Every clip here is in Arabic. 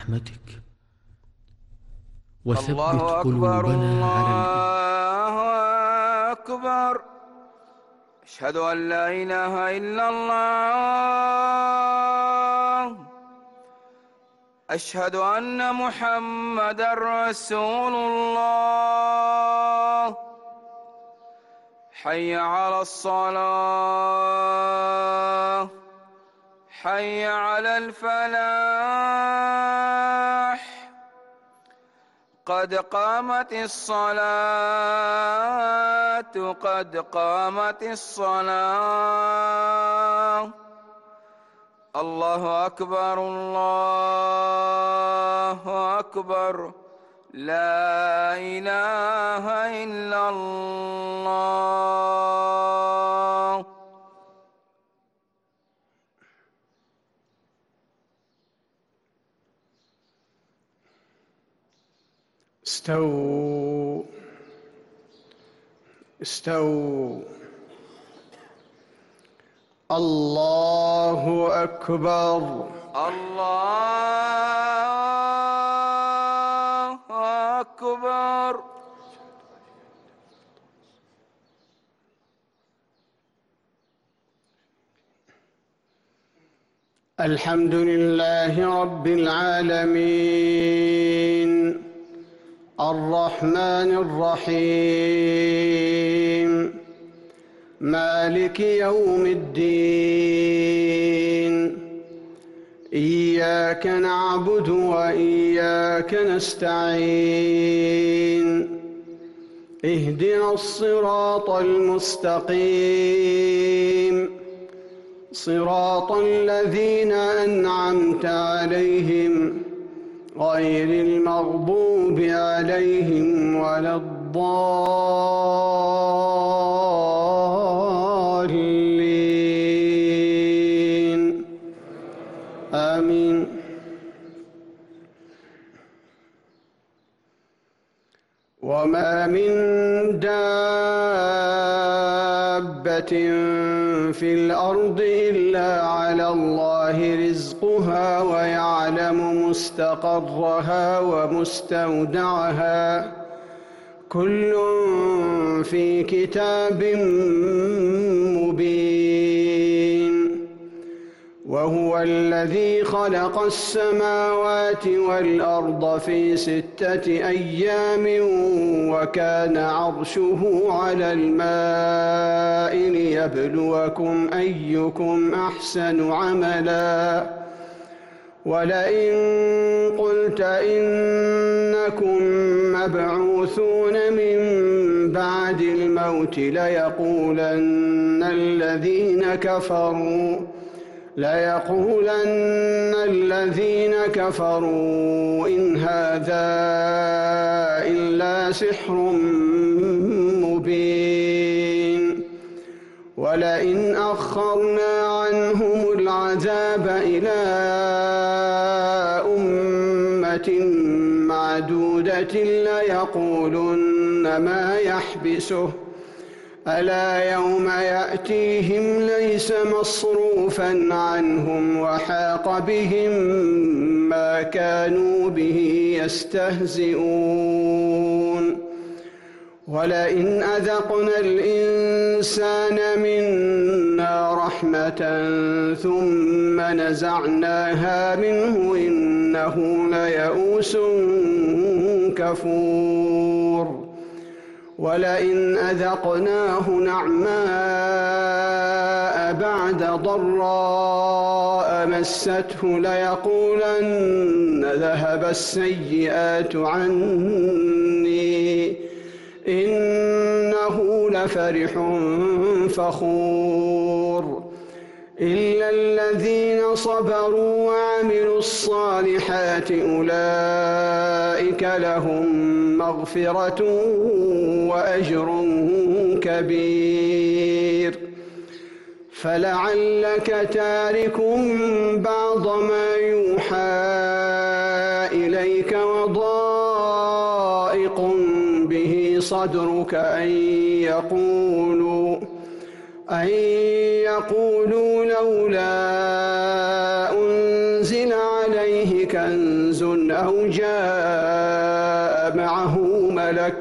برحمتك، وثبت الله أكبر قلوبنا على الله أكبر. أشهد أن لا إله إلا الله. أشهد أن محمدًا رسول الله. حي على الصلاة، حي على الفلاح. قد قامت الصلاة، قد قامت الصلاة. الله أكبر الله أكبر. لا إله إلا الله. استووا استووا. الله أكبر. الله أكبر. الحمد لله رب العالمين، الرحمن الرحيم، مالك يوم الدين. إياك نعبد وإياك نستعين. اهدنا الصراط المستقيم، صراط الذين أنعمت عليهم غير المغضوب عليهم ولا الضالين. آمين. وما من دابة في الأرض إلا على الله رزقها ويعلم مستقرها ومستودعها، كل في كتاب مبين. وهو الذي خلق السماوات والأرض في 6 أيام وكان عرشه على الماء ليبلوكم أيكم أحسن عملا. ولئن قلت إنكم مبعوثون من بعد الموت ليقولن الذين كفروا إن هذا إلا سحر مبين. ولئن أخرنا عنهم العذاب إلى أمة معدودة ليقولن ما يحبسه، ألا يوم يأتيهم ليس مصروفا عنهم وحاق بهم ما كانوا به يستهزئون. ولئن أذقنا الإنسان منا رحمة ثم نزعناها منه إنه ليئوس كفور. ولئن أذقناه نعماء بعد ضراء مسته ليقولن ذهب السيئات عني إنه لفرح فخور. إلا الذين صبروا وعملوا الصالحات أولئك لهم مغفرة وأجر كبير. فلعلك تارك بعض ما يوحى إليك وضائق به صدرك أن يقولوا لولا أنزل عليه فيه كنز أو جاء معه ملك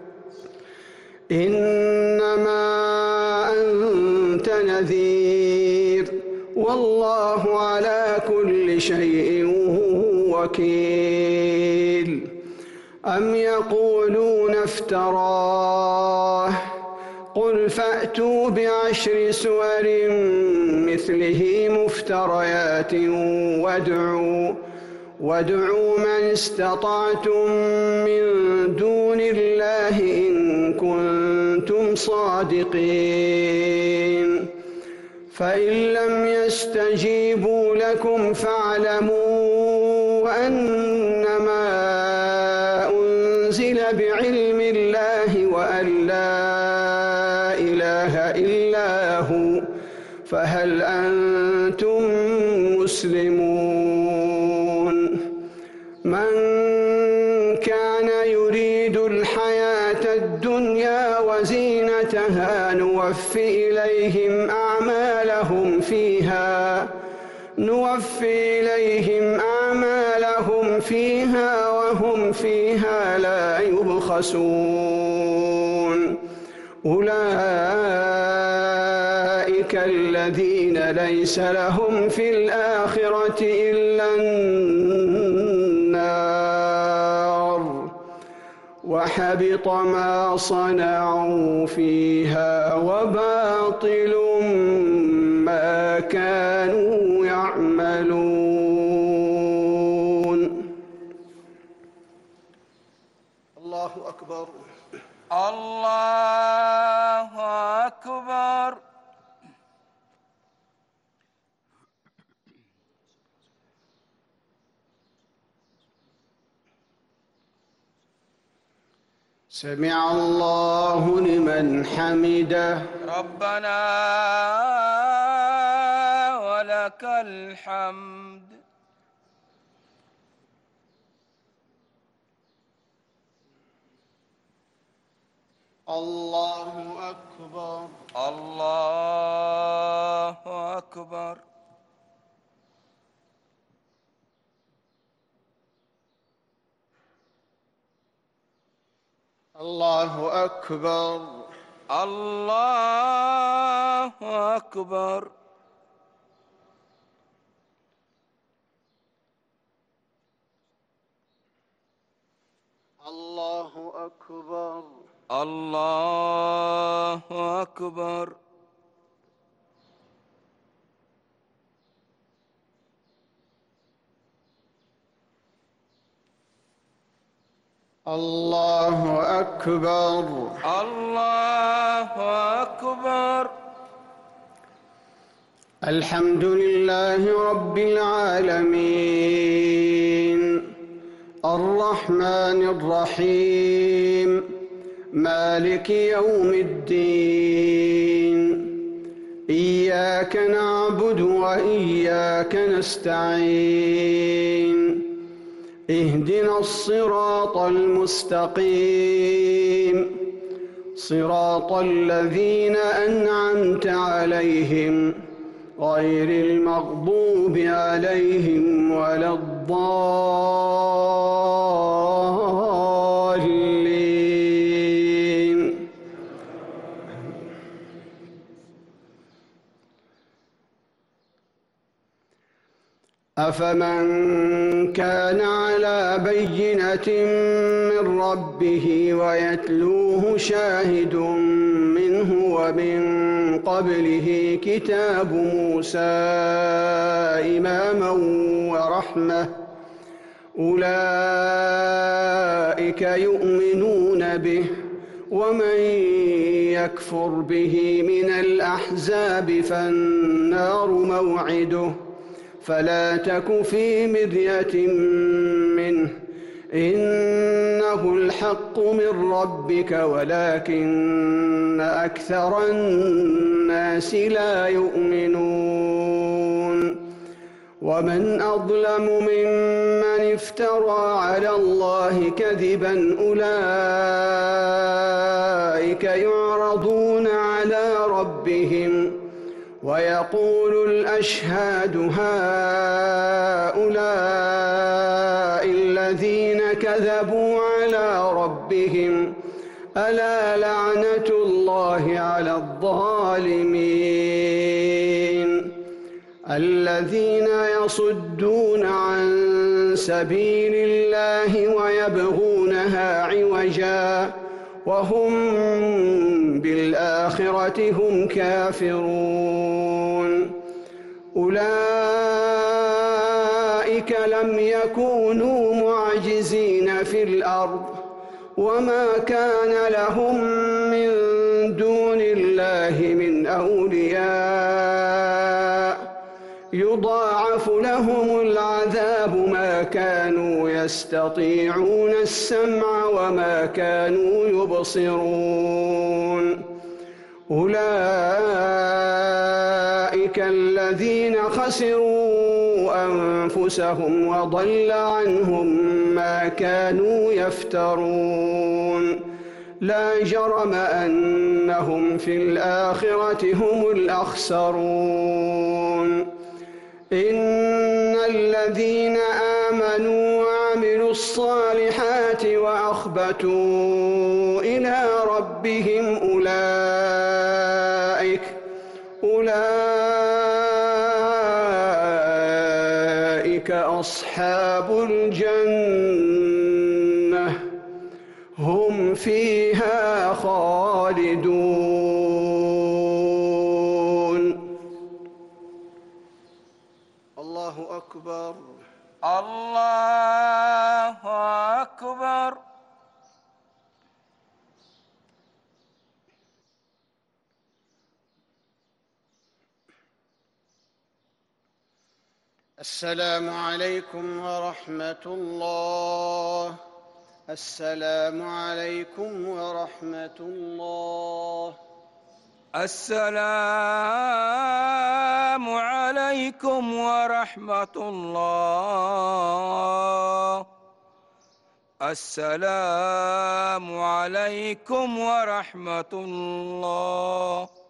إنما أنت نذير والله على كل شيء وكيل. أم يقولون افتراه قل فأتوا ب10 سور مثله مفتريات وادعوا من استطعتم من دون الله إن كنتم صادقين. فإن لم يستجيبوا لكم فاعلموا أنما أنزل بعلم الله وأن لا إله إلا هو فهل أنتم مسلمون. من كان يريد الحياة الدنيا وزينتها نوفي إليهم أعمالهم فيها وهم فيها لا يبخسون. أولئك الذين ليس لهم في الآخرة إلا النار وحبط ما صنعوا فيها وباطل ما كانوا يعملون. الله أكبر. الله أكبر. سمع الله لمن حمده. ربنا ولك الحمد. الله أكبر. الله أكبر. الله أكبر. الله أكبر. الله أكبر. الله أكبر. الله أكبر. الله أكبر. الحمد لله رب العالمين الرحمن الرحيم مالك يوم الدين. إياك نعبد وإياك نستعين. اهدنا الصراط المستقيم صراط الذين أنعمت عليهم غير المغضوب عليهم ولا الضالين. أفمن كان على بينة من ربه ويتلوه شاهد منه ومن قبله كتاب موسى إماما ورحمة أولئك يؤمنون به ومن يكفر به من الأحزاب فالنار موعده فلا تك في مرية منه إنه الحق من ربك ولكن أكثر الناس لا يؤمنون. ومن أظلم ممن افترى على الله كذبا أولئك يعرضون على ربهم ويقول الأشهاد هؤلاء الذين كذبوا على ربهم ألا لعنة الله على الظالمين الذين يصدون عن سبيل الله ويبغونها عوجا وهم بالآخرة هم كافرون أولئك لم يكونوا معجزين في الأرض وما كان لهم من دون الله من أولياء يضاعف لهم العذاب ما كانوا يستطيعون السمع وما كانوا يبصرون أولئك الذين خسروا أنفسهم وضل عنهم ما كانوا يفترون لا جرم أنهم في الآخرة هم الأخسرون إن الذين آمنوا وعملوا الصالحات وأخبتوا إلى ربهم أولئك أصحاب الجنة هم فيها خالدون. الله أكبر. الله أكبر. السلام عليكم ورحمة الله. السلام عليكم ورحمة الله. السلام عليكم ورحمة الله. السلام عليكم ورحمة الله.